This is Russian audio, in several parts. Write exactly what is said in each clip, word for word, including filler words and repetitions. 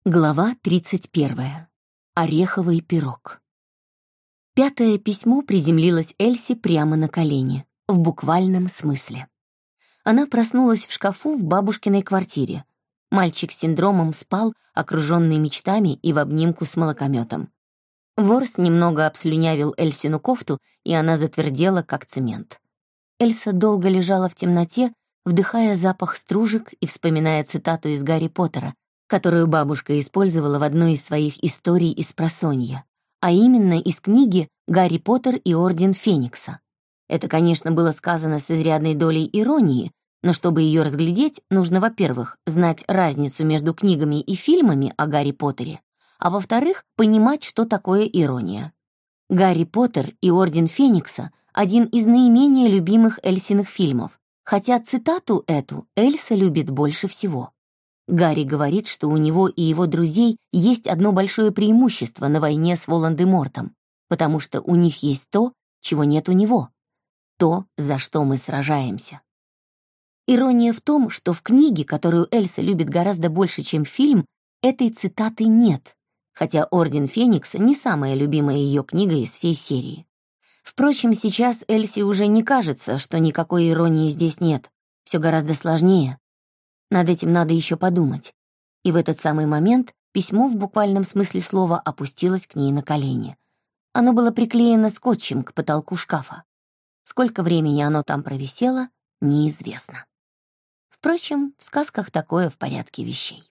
Глава тридцать первая. Ореховый пирог. Пятое письмо приземлилось Эльсе прямо на колени, в буквальном смысле. Она проснулась в шкафу в бабушкиной квартире. Мальчик с синдромом спал, окруженный мечтами и в обнимку с молокометом. Ворс немного обслюнявил Эльсину кофту, и она затвердела, как цемент. Эльса долго лежала в темноте, вдыхая запах стружек и вспоминая цитату из Гарри Поттера, которую бабушка использовала в одной из своих историй из просонья, а именно из книги «Гарри Поттер и Орден Феникса». Это, конечно, было сказано с изрядной долей иронии, но чтобы ее разглядеть, нужно, во-первых, знать разницу между книгами и фильмами о Гарри Поттере, а во-вторых, понимать, что такое ирония. «Гарри Поттер и Орден Феникса» — один из наименее любимых Эльсиных фильмов, хотя цитату эту Эльса любит больше всего. Гарри говорит, что у него и его друзей есть одно большое преимущество на войне с Волан-де-Мортом, потому что у них есть то, чего нет у него, то, за что мы сражаемся. Ирония в том, что в книге, которую Эльса любит гораздо больше, чем фильм, этой цитаты нет, хотя «Орден Феникса» не самая любимая ее книга из всей серии. Впрочем, сейчас Эльсе уже не кажется, что никакой иронии здесь нет, все гораздо сложнее. Над этим надо еще подумать. И в этот самый момент письмо в буквальном смысле слова опустилось к ней на колени. Оно было приклеено скотчем к потолку шкафа. Сколько времени оно там провисело, неизвестно. Впрочем, в сказках такое в порядке вещей.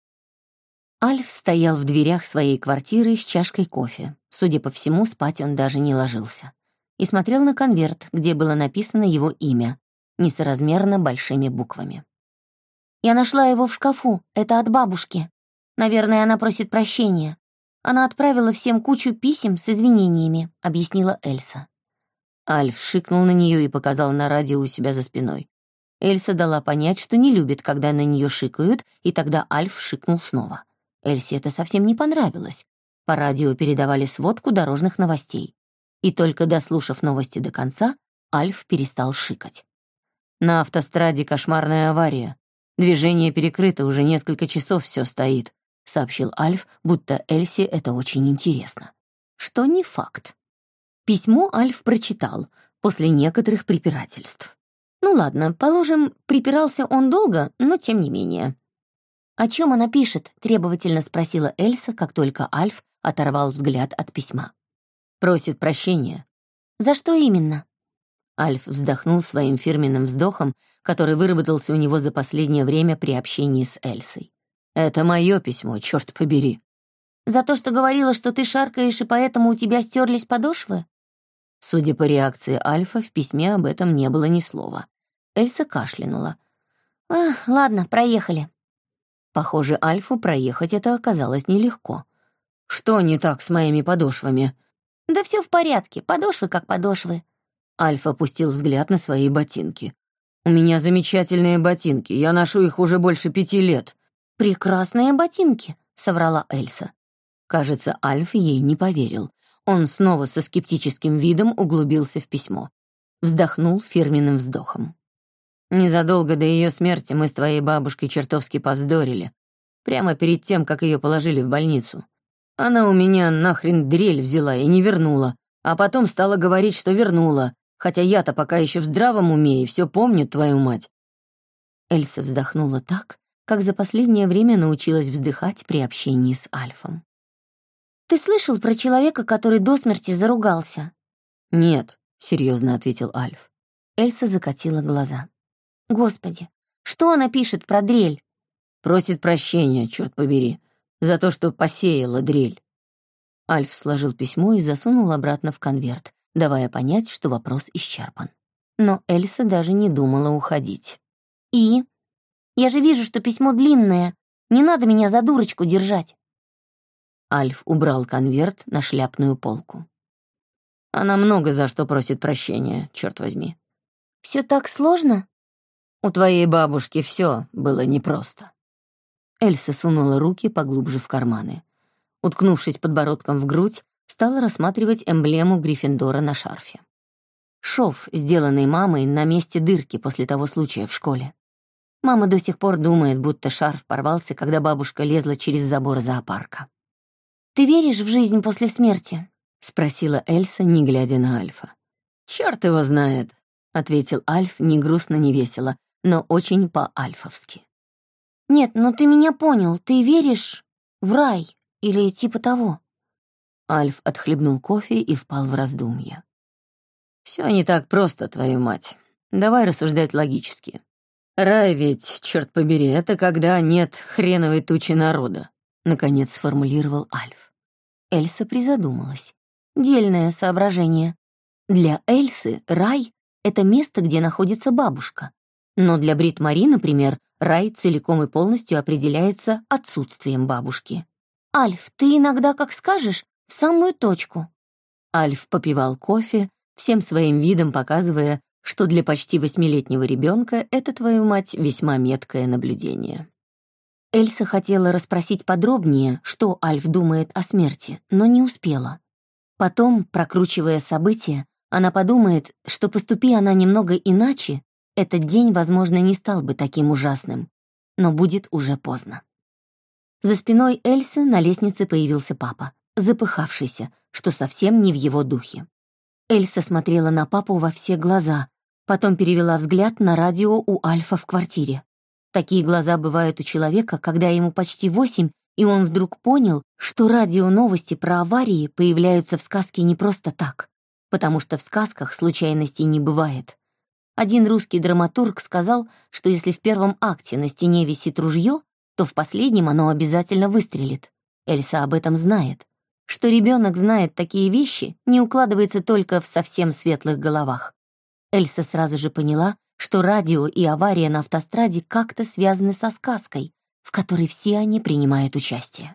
Альф стоял в дверях своей квартиры с чашкой кофе. Судя по всему, спать он даже не ложился. И смотрел на конверт, где было написано его имя, несоразмерно большими буквами. «Я нашла его в шкафу, это от бабушки. Наверное, она просит прощения. Она отправила всем кучу писем с извинениями», — объяснила Эльса. Альф шикнул на нее и показал на радио у себя за спиной. Эльса дала понять, что не любит, когда на нее шикают, и тогда Альф шикнул снова. Эльсе это совсем не понравилось. По радио передавали сводку дорожных новостей. И только дослушав новости до конца, Альф перестал шикать. «На автостраде кошмарная авария. Движение перекрыто, уже несколько часов все стоит», — сообщил Альф, будто Эльсе это очень интересно. Что не факт. Письмо Альф прочитал после некоторых препирательств. Ну ладно, положим, припирался он долго, но тем не менее. «О чем она пишет?» — требовательно спросила Эльса, как только Альф оторвал взгляд от письма. «Просит прощения». «За что именно?» Альф вздохнул своим фирменным вздохом, который выработался у него за последнее время при общении с Эльсой. «Это мое письмо, черт побери». «За то, что говорила, что ты шаркаешь, и поэтому у тебя стерлись подошвы?» Судя по реакции Альфа, в письме об этом не было ни слова. Эльса кашлянула. «Ах, ладно, проехали». Похоже, Альфу проехать это оказалось нелегко. «Что не так с моими подошвами?» «Да все в порядке, подошвы как подошвы». Альф опустил взгляд на свои ботинки. «У меня замечательные ботинки, я ношу их уже больше пяти лет». «Прекрасные ботинки», — соврала Эльса. Кажется, Альф ей не поверил. Он снова со скептическим видом углубился в письмо. Вздохнул фирменным вздохом. «Незадолго до ее смерти мы с твоей бабушкой чертовски повздорили. Прямо перед тем, как ее положили в больницу. Она у меня нахрен дрель взяла и не вернула, а потом стала говорить, что вернула, хотя я-то пока еще в здравом уме и все помню, твою мать». Эльса вздохнула так, как за последнее время научилась вздыхать при общении с Альфом. «Ты слышал про человека, который до смерти заругался?» «Нет», — серьезно ответил Альф. Эльса закатила глаза. «Господи, что она пишет про дрель?» «Просит прощения, черт побери, за то, что посеяла дрель». Альф сложил письмо и засунул обратно в конверт, давая понять, что вопрос исчерпан. Но Эльса даже не думала уходить. «И? Я же вижу, что письмо длинное. Не надо меня за дурочку держать». Альф убрал конверт на шляпную полку. «Она много за что просит прощения, черт возьми». «Все так сложно?» «У твоей бабушки все было непросто». Эльса сунула руки поглубже в карманы. Уткнувшись подбородком в грудь, стала рассматривать эмблему Гриффиндора на шарфе. Шов, сделанный мамой на месте дырки после того случая в школе. Мама до сих пор думает, будто шарф порвался, когда бабушка лезла через забор зоопарка. «Ты веришь в жизнь после смерти?» — спросила Эльса, не глядя на Альфа. «Чёрт его знает», — ответил Альф не грустно, не весело, но очень по-альфовски. «Нет, ну ты меня понял. Ты веришь в рай или типа того?» Альф отхлебнул кофе и впал в раздумья. «Всё не так просто, твою мать. Давай рассуждать логически. Рай ведь, чёрт побери, это когда нет хреновой тучи народа», — наконец сформулировал Альф. Эльса призадумалась. Дельное соображение. Для Эльсы рай — это место, где находится бабушка. Но для Брит-Мари, например, рай целиком и полностью определяется отсутствием бабушки. «Альф, ты иногда, как скажешь, в самую точку». Альф попивал кофе, всем своим видом показывая, что для почти восьмилетнего ребенка это, твою мать, весьма меткое наблюдение. Эльса хотела расспросить подробнее, что Альф думает о смерти, но не успела. Потом, прокручивая события, она подумает, что поступи она немного иначе, этот день, возможно, не стал бы таким ужасным, но будет уже поздно. За спиной Эльсы на лестнице появился папа, запыхавшийся, что совсем не в его духе. Эльса смотрела на папу во все глаза, потом перевела взгляд на радио у Альфа в квартире. Такие глаза бывают у человека, когда ему почти восемь, и он вдруг понял, что радио-новости про аварии появляются в сказке не просто так, потому что в сказках случайностей не бывает. Один русский драматург сказал, что если в первом акте на стене висит ружье, то в последнем оно обязательно выстрелит. Эльса об этом знает. Что ребенок знает такие вещи, не укладывается только в совсем светлых головах. Эльса сразу же поняла, что радио и авария на автостраде как-то связаны со сказкой, в которой все они принимают участие.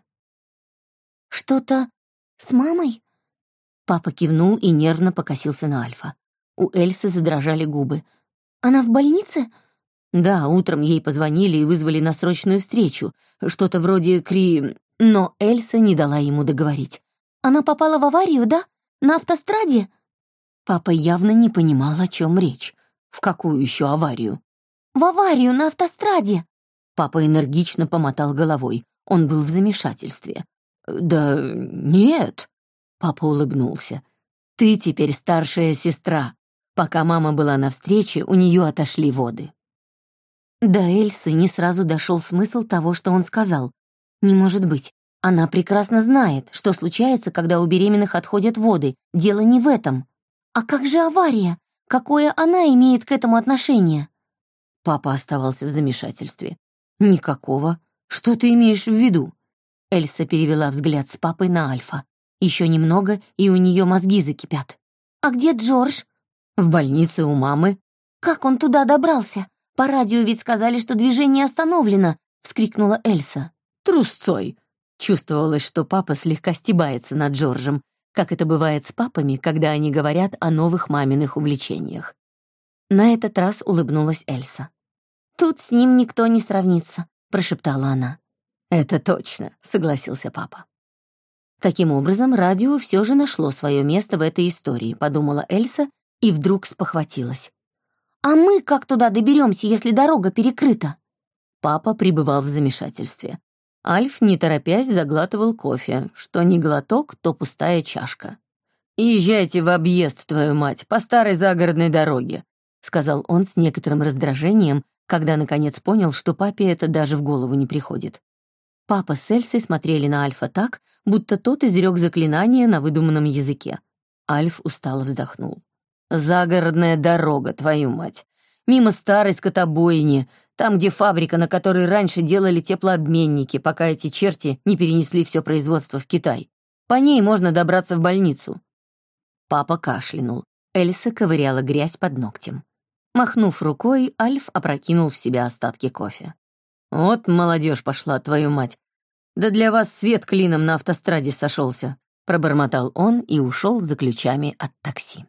«Что-то с мамой?» Папа кивнул и нервно покосился на Альфа. У Эльсы задрожали губы. «Она в больнице?» «Да, утром ей позвонили и вызвали на срочную встречу. Что-то вроде кри...» Но Эльса не дала ему договорить. «Она попала в аварию, да? На автостраде?» Папа явно не понимал, о чем речь. «В какую еще аварию?» «В аварию на автостраде!» Папа энергично помотал головой. Он был в замешательстве. «Да нет!» Папа улыбнулся. «Ты теперь старшая сестра. Пока мама была на встрече, у нее отошли воды». До Эльсы не сразу дошел смысл того, что он сказал. Не может быть. Она прекрасно знает, что случается, когда у беременных отходят воды. Дело не в этом. А как же авария? Какое она имеет к этому отношение? Папа оставался в замешательстве. Никакого. Что ты имеешь в виду? Эльса перевела взгляд с папы на Альфа. Еще немного, и у нее мозги закипят. А где Джордж? В больнице у мамы. Как он туда добрался? По радио ведь сказали, что движение остановлено, вскрикнула Эльса. Трусцой. Чувствовалось, что папа слегка стебается над Джорджем, как это бывает с папами, когда они говорят о новых маминых увлечениях. На этот раз улыбнулась Эльса. «Тут с ним никто не сравнится», — прошептала она. «Это точно», — согласился папа. Таким образом, радио все же нашло свое место в этой истории, подумала Эльса и вдруг спохватилась. «А мы как туда доберемся, если дорога перекрыта?» Папа пребывал в замешательстве. Альф, не торопясь, заглатывал кофе. Что ни глоток, то пустая чашка. «Езжайте в объезд, твою мать, по старой загородной дороге», — сказал он с некоторым раздражением, когда наконец понял, что папе это даже в голову не приходит. Папа с Эльсой смотрели на Альфа так, будто тот изрек заклинание на выдуманном языке. Альф устало вздохнул. «Загородная дорога, твою мать. Мимо старой скотобойни, там, где фабрика, на которой раньше делали теплообменники, пока эти черти не перенесли все производство в Китай. По ней можно добраться в больницу». Папа кашлянул. Эльса ковыряла грязь под ногтем. Махнув рукой, Альф опрокинул в себя остатки кофе. «Вот молодежь пошла, твою мать. Да для вас свет клином на автостраде сошелся», — пробормотал он и ушел за ключами от такси.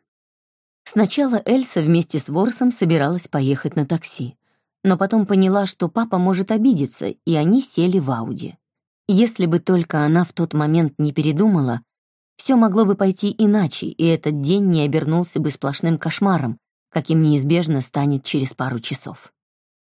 Сначала Эльса вместе с Ворсом собиралась поехать на такси, но потом поняла, что папа может обидеться, и они сели в Ауди. Если бы только она в тот момент не передумала, все могло бы пойти иначе, и этот день не обернулся бы сплошным кошмаром, каким неизбежно станет через пару часов.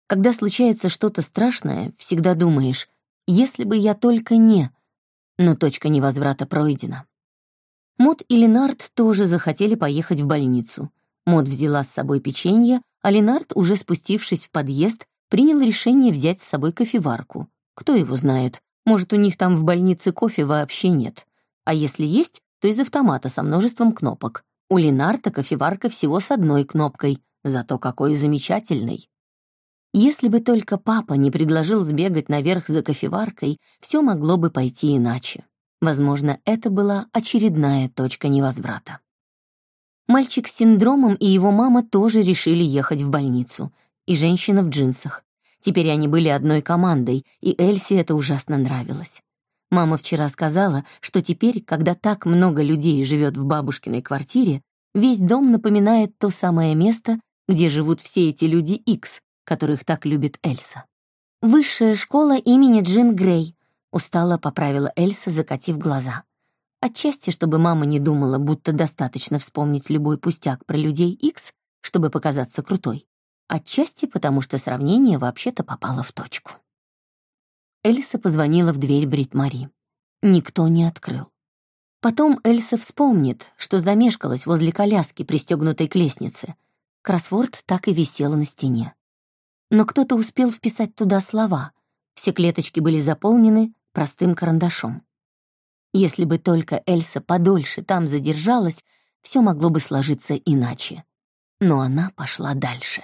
Когда случается что-то страшное, всегда думаешь, если бы я только не... Но точка невозврата пройдена. Мод и Ленард тоже захотели поехать в больницу. Мод взяла с собой печенье, а Ленард, уже спустившись в подъезд, принял решение взять с собой кофеварку. Кто его знает, может, у них там в больнице кофе вообще нет. А если есть, то из автомата со множеством кнопок. У Ленарда кофеварка всего с одной кнопкой, зато какой замечательный. Если бы только папа не предложил сбегать наверх за кофеваркой, все могло бы пойти иначе. Возможно, это была очередная точка невозврата. Мальчик с синдромом и его мама тоже решили ехать в больницу. И женщина в джинсах. Теперь они были одной командой, и Эльсе это ужасно нравилось. Мама вчера сказала, что теперь, когда так много людей живет в бабушкиной квартире, весь дом напоминает то самое место, где живут все эти люди Икс, которых так любит Эльса. «Высшая школа имени Джин Грей», — устало поправила Эльса, закатив глаза. Отчасти, чтобы мама не думала, будто достаточно вспомнить любой пустяк про людей Икс, чтобы показаться крутой. Отчасти, потому что сравнение вообще-то попало в точку. Эльса позвонила в дверь Брит-Мари. Никто не открыл. Потом Эльса вспомнит, что замешкалась возле коляски, пристегнутой к лестнице. Кроссворд так и висел на стене. Но кто-то успел вписать туда слова. Все клеточки были заполнены простым карандашом. Если бы только Эльса подольше там задержалась, все могло бы сложиться иначе. Но она пошла дальше.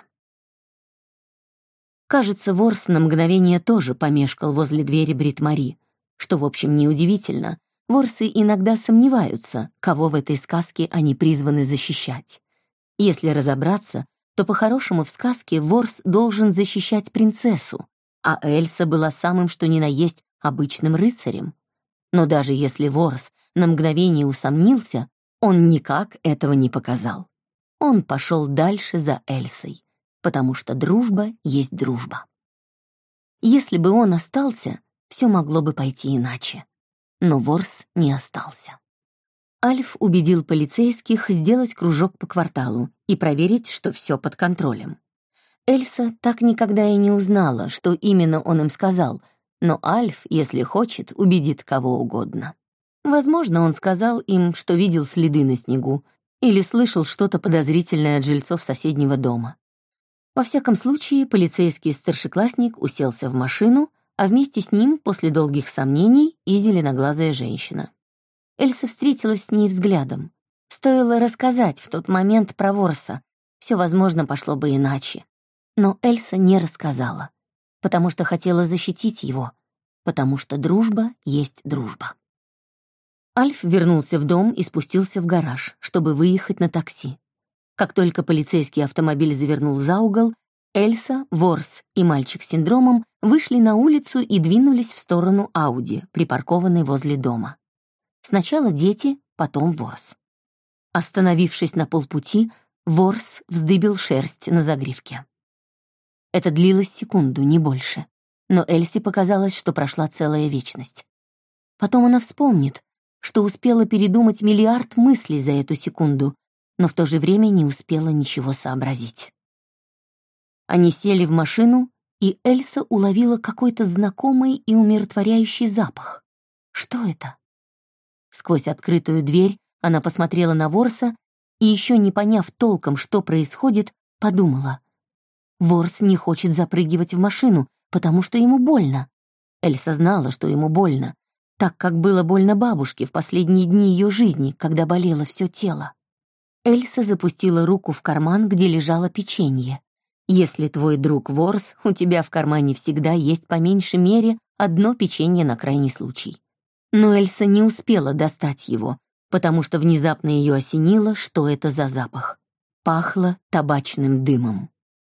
Кажется, Ворс на мгновение тоже помешкал возле двери Брит-Мари, что, в общем, неудивительно. Ворсы иногда сомневаются, кого в этой сказке они призваны защищать. Если разобраться, то по-хорошему в сказке Ворс должен защищать принцессу, а Эльса была самым что ни на есть обычным рыцарем. Но даже если Ворс на мгновение усомнился, он никак этого не показал. Он пошел дальше за Эльсой, потому что дружба есть дружба. Если бы он остался, все могло бы пойти иначе. Но Ворс не остался. Альф убедил полицейских сделать кружок по кварталу и проверить, что все под контролем. Эльса так никогда и не узнала, что именно он им сказал, но Альф, если хочет, убедит кого угодно. Возможно, он сказал им, что видел следы на снегу или слышал что-то подозрительное от жильцов соседнего дома. Во всяком случае, полицейский старшеклассник уселся в машину, а вместе с ним, после долгих сомнений, и зеленоглазая женщина. Эльса встретилась с ней взглядом. Стоило рассказать в тот момент про Ворса. Все, возможно, пошло бы иначе. Но Эльса не рассказала, потому что хотела защитить его, потому что дружба есть дружба. Альф вернулся в дом и спустился в гараж, чтобы выехать на такси. Как только полицейский автомобиль завернул за угол, Эльса, Ворс и мальчик с синдромом вышли на улицу и двинулись в сторону Ауди, припаркованной возле дома. Сначала дети, потом Ворс. Остановившись на полпути, Ворс вздыбил шерсть на загривке. Это длилось секунду, не больше. Но Эльсе показалось, что прошла целая вечность. Потом она вспомнит, что успела передумать миллиард мыслей за эту секунду, но в то же время не успела ничего сообразить. Они сели в машину, и Эльса уловила какой-то знакомый и умиротворяющий запах. Что это? Сквозь открытую дверь она посмотрела на Ворса и, еще не поняв толком, что происходит, подумала. Ворс не хочет запрыгивать в машину, потому что ему больно. Эльса знала, что ему больно, так как было больно бабушке в последние дни ее жизни, когда болело все тело. Эльса запустила руку в карман, где лежало печенье. Если твой друг Ворс, у тебя в кармане всегда есть по меньшей мере одно печенье на крайний случай. Но Эльса не успела достать его, потому что внезапно ее осенило, что это за запах. Пахло табачным дымом.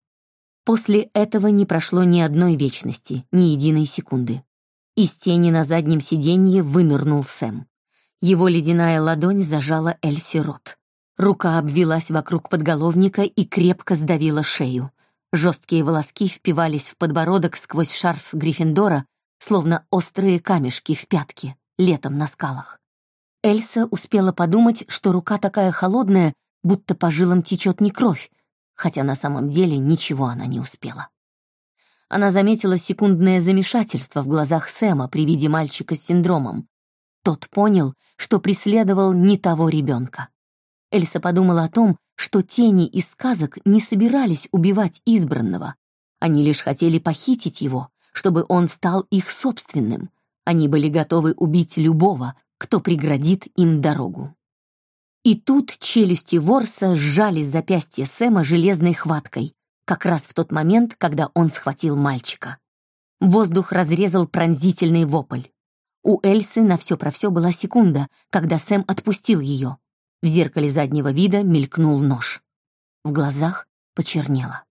После этого не прошло ни одной вечности, ни единой секунды. Из тени на заднем сиденье вынырнул Сэм. Его ледяная ладонь зажала Эльсе рот. Рука обвилась вокруг подголовника и крепко сдавила шею. Жесткие волоски впивались в подбородок сквозь шарф Гриффиндора, словно острые камешки в пятки, летом на скалах. Эльса успела подумать, что рука такая холодная, будто по жилам течет не кровь, хотя на самом деле ничего она не успела. Она заметила секундное замешательство в глазах Сэма при виде мальчика с синдромом. Тот понял, что преследовал не того ребенка. Эльса подумала о том, что тени из сказок не собирались убивать избранного. Они лишь хотели похитить его, чтобы он стал их собственным. Они были готовы убить любого, кто преградит им дорогу. И тут челюсти ворса сжали запястье Сэма железной хваткой, как раз в тот момент, когда он схватил мальчика. Воздух разрезал пронзительный вопль. У Эльсы на все про все была секунда, когда Сэм отпустил ее. В зеркале заднего вида мелькнул нож. В глазах почернело.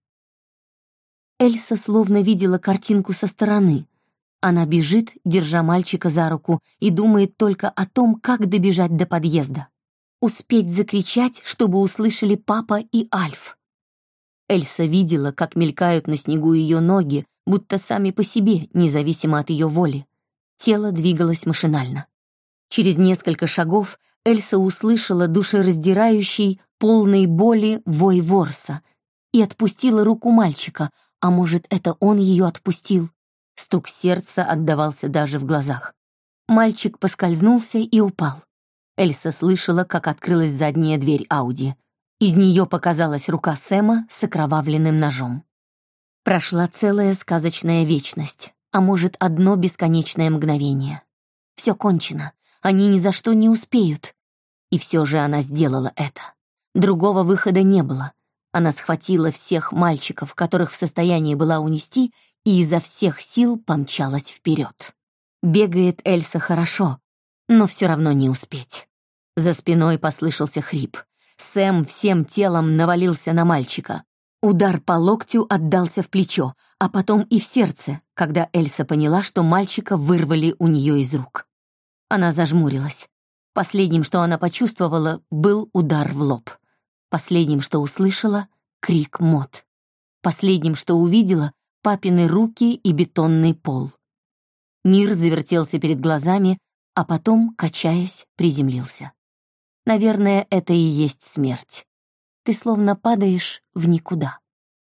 Эльса словно видела картинку со стороны. Она бежит, держа мальчика за руку, и думает только о том, как добежать до подъезда. Успеть закричать, чтобы услышали папа и Альф. Эльса видела, как мелькают на снегу ее ноги, будто сами по себе, независимо от ее воли. Тело двигалось машинально. Через несколько шагов Эльса услышала душераздирающий, полный боли вой ворса и отпустила руку мальчика, а может, это он ее отпустил. Стук сердца отдавался даже в глазах. Мальчик поскользнулся и упал. Эльса слышала, как открылась задняя дверь Ауди. Из нее показалась рука Сэма с окровавленным ножом. Прошла целая сказочная вечность, а может, одно бесконечное мгновение. Все кончено, они ни за что не успеют. И все же она сделала это. Другого выхода не было. Она схватила всех мальчиков, которых в состоянии была унести, и изо всех сил помчалась вперед. Бегает Эльса хорошо, но все равно не успеть. За спиной послышался хрип. Сэм всем телом навалился на мальчика. Удар по локтю отдался в плечо, а потом и в сердце, когда Эльса поняла, что мальчика вырвали у нее из рук. Она зажмурилась. Последним, что она почувствовала, был удар в лоб. Последним, что услышала, — крик Мот. Последним, что увидела, — папины руки и бетонный пол. Мир завертелся перед глазами, а потом, качаясь, приземлился. Наверное, это и есть смерть. Ты словно падаешь в никуда.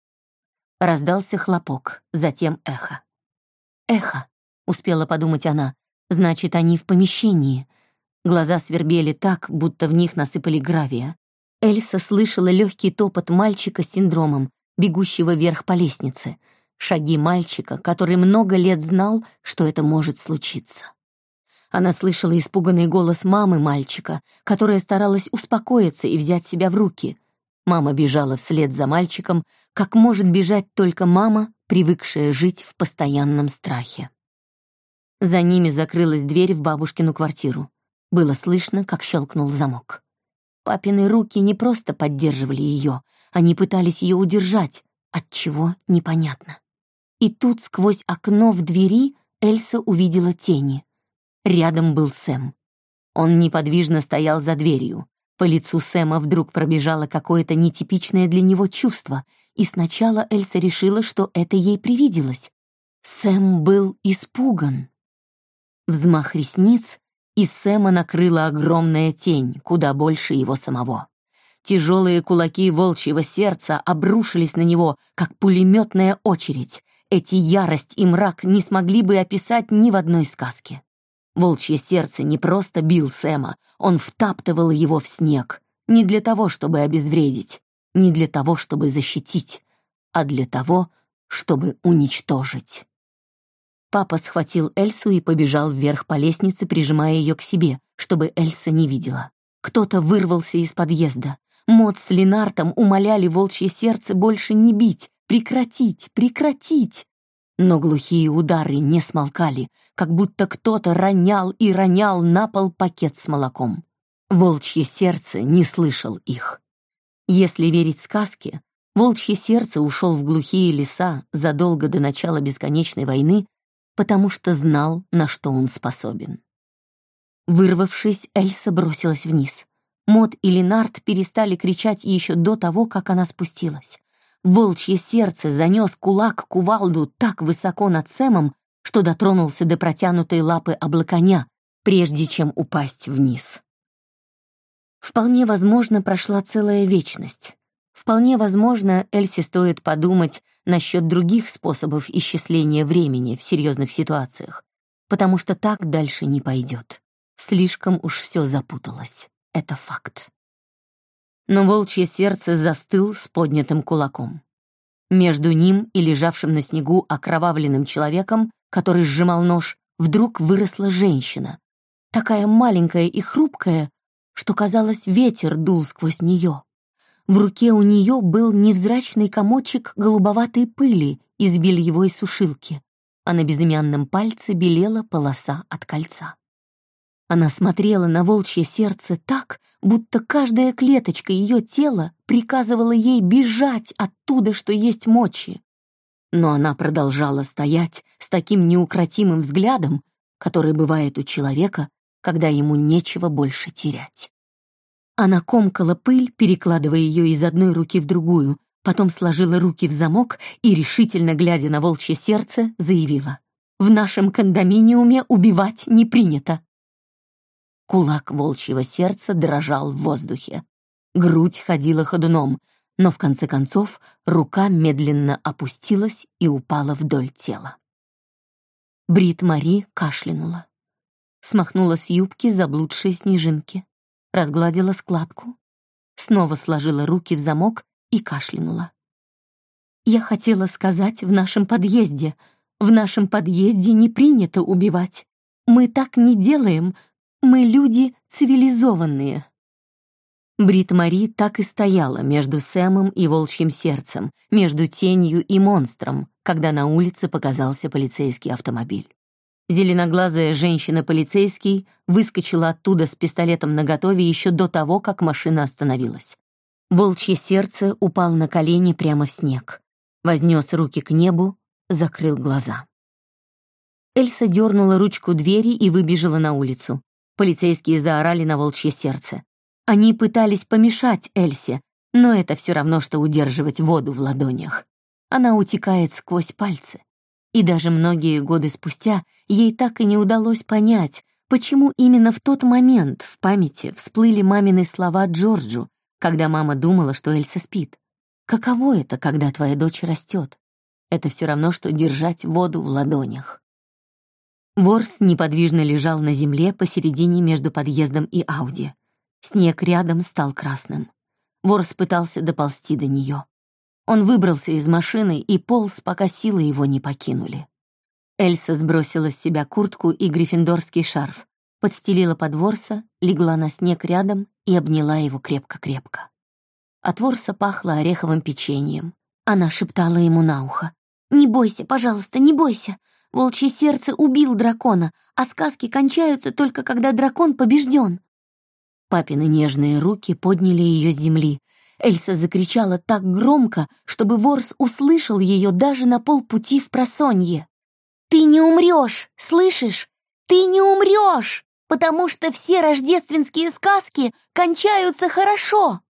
Раздался хлопок, затем эхо. «Эхо», — успела подумать она, — «значит, они в помещении». Глаза свербели так, будто в них насыпали гравия. Эльса слышала легкий топот мальчика с синдромом, бегущего вверх по лестнице, шаги мальчика, который много лет знал, что это может случиться. Она слышала испуганный голос мамы мальчика, которая старалась успокоиться и взять себя в руки. Мама бежала вслед за мальчиком, как может бежать только мама, привыкшая жить в постоянном страхе. За ними закрылась дверь в бабушкину квартиру. Было слышно, как щелкнул замок. Папины руки не просто поддерживали ее, они пытались ее удержать, отчего непонятно. И тут сквозь окно в двери Эльса увидела тени. Рядом был Сэм. Он неподвижно стоял за дверью. По лицу Сэма вдруг пробежало какое-то нетипичное для него чувство, и сначала Эльса решила, что это ей привиделось. Сэм был испуган. Взмах ресниц, и Сэма накрыла огромная тень, куда больше его самого. Тяжелые кулаки волчьего сердца обрушились на него, как пулеметная очередь. Эти ярость и мрак не смогли бы описать ни в одной сказке. Волчье сердце не просто бил Сэма, он втаптывал его в снег. Не для того, чтобы обезвредить, не для того, чтобы защитить, а для того, чтобы уничтожить. Папа схватил Эльсу и побежал вверх по лестнице, прижимая ее к себе, чтобы Эльса не видела. Кто-то вырвался из подъезда. Мот с Ленартом умоляли волчье сердце больше не бить, прекратить, прекратить. Но глухие удары не смолкали, как будто кто-то ронял и ронял на пол пакет с молоком. Волчье сердце не слышал их. Если верить сказке, волчье сердце ушел в глухие леса задолго до начала бесконечной войны, потому что знал, на что он способен. Вырвавшись, Эльса бросилась вниз. Мот и Ленард перестали кричать еще до того, как она спустилась. Волчье сердце занес кулак кувалду так высоко над Сэмом, что дотронулся до протянутой лапы облаконя, прежде чем упасть вниз. Вполне возможно, прошла целая вечность. Вполне возможно, Эльсе стоит подумать насчет других способов исчисления времени в серьезных ситуациях, потому что так дальше не пойдет. Слишком уж все запуталось. Это факт. Но волчье сердце застыл с поднятым кулаком. Между ним и лежавшим на снегу окровавленным человеком, который сжимал нож, вдруг выросла женщина, такая маленькая и хрупкая, что, казалось, ветер дул сквозь нее. В руке у нее был невзрачный комочек голубоватой пыли из бельевой сушилки, а на безымянном пальце белела полоса от кольца. Она смотрела на волчье сердце так, будто каждая клеточка ее тела приказывала ей бежать оттуда, что есть мочи. Но она продолжала стоять с таким неукротимым взглядом, который бывает у человека, когда ему нечего больше терять. Она комкала пыль, перекладывая ее из одной руки в другую, потом сложила руки в замок и, решительно глядя на волчье сердце, заявила: «В нашем кондоминиуме убивать не принято». Кулак волчьего сердца дрожал в воздухе. Грудь ходила ходуном, но в конце концов рука медленно опустилась и упала вдоль тела. Брит Мари кашлянула. Смахнула с юбки заблудшие снежинки, разгладила складку, снова сложила руки в замок и кашлянула. «Я хотела сказать, в нашем подъезде. В нашем подъезде не принято убивать. Мы так не делаем. Мы люди цивилизованные». Брит Мари так и стояла между Сэмом и волчьим сердцем, между тенью и монстром, когда на улице показался полицейский автомобиль. Зеленоглазая женщина-полицейский выскочила оттуда с пистолетом наготове еще до того, как машина остановилась. Волчье сердце упал на колени прямо в снег, вознес руки к небу, закрыл глаза. Эльса дернула ручку двери и выбежала на улицу. Полицейские заорали на волчье сердце. Они пытались помешать Эльсе, но это все равно, что удерживать воду в ладонях. Она утекает сквозь пальцы. И даже многие годы спустя ей так и не удалось понять, почему именно в тот момент в памяти всплыли мамины слова Джорджу, когда мама думала, что Эльса спит. Каково это, когда твоя дочь растет? Это все равно, что держать воду в ладонях. Ворс неподвижно лежал на земле посередине между подъездом и Ауди. Снег рядом стал красным. Ворс пытался доползти до нее. Он выбрался из машины и полз, пока силы его не покинули. Эльса сбросила с себя куртку и гриффиндорский шарф, подстелила под Ворса, легла на снег рядом и обняла его крепко-крепко. От Ворса пахло ореховым печеньем. Она шептала ему на ухо: «Не бойся, пожалуйста, не бойся. Волчье сердце убил дракона, а сказки кончаются только когда дракон побежден». Папины нежные руки подняли ее с земли. Эльса закричала так громко, чтобы Ворс услышал ее даже на полпути впросонье. «Ты не умрешь, слышишь? Ты не умрешь, потому что все рождественские сказки кончаются хорошо!»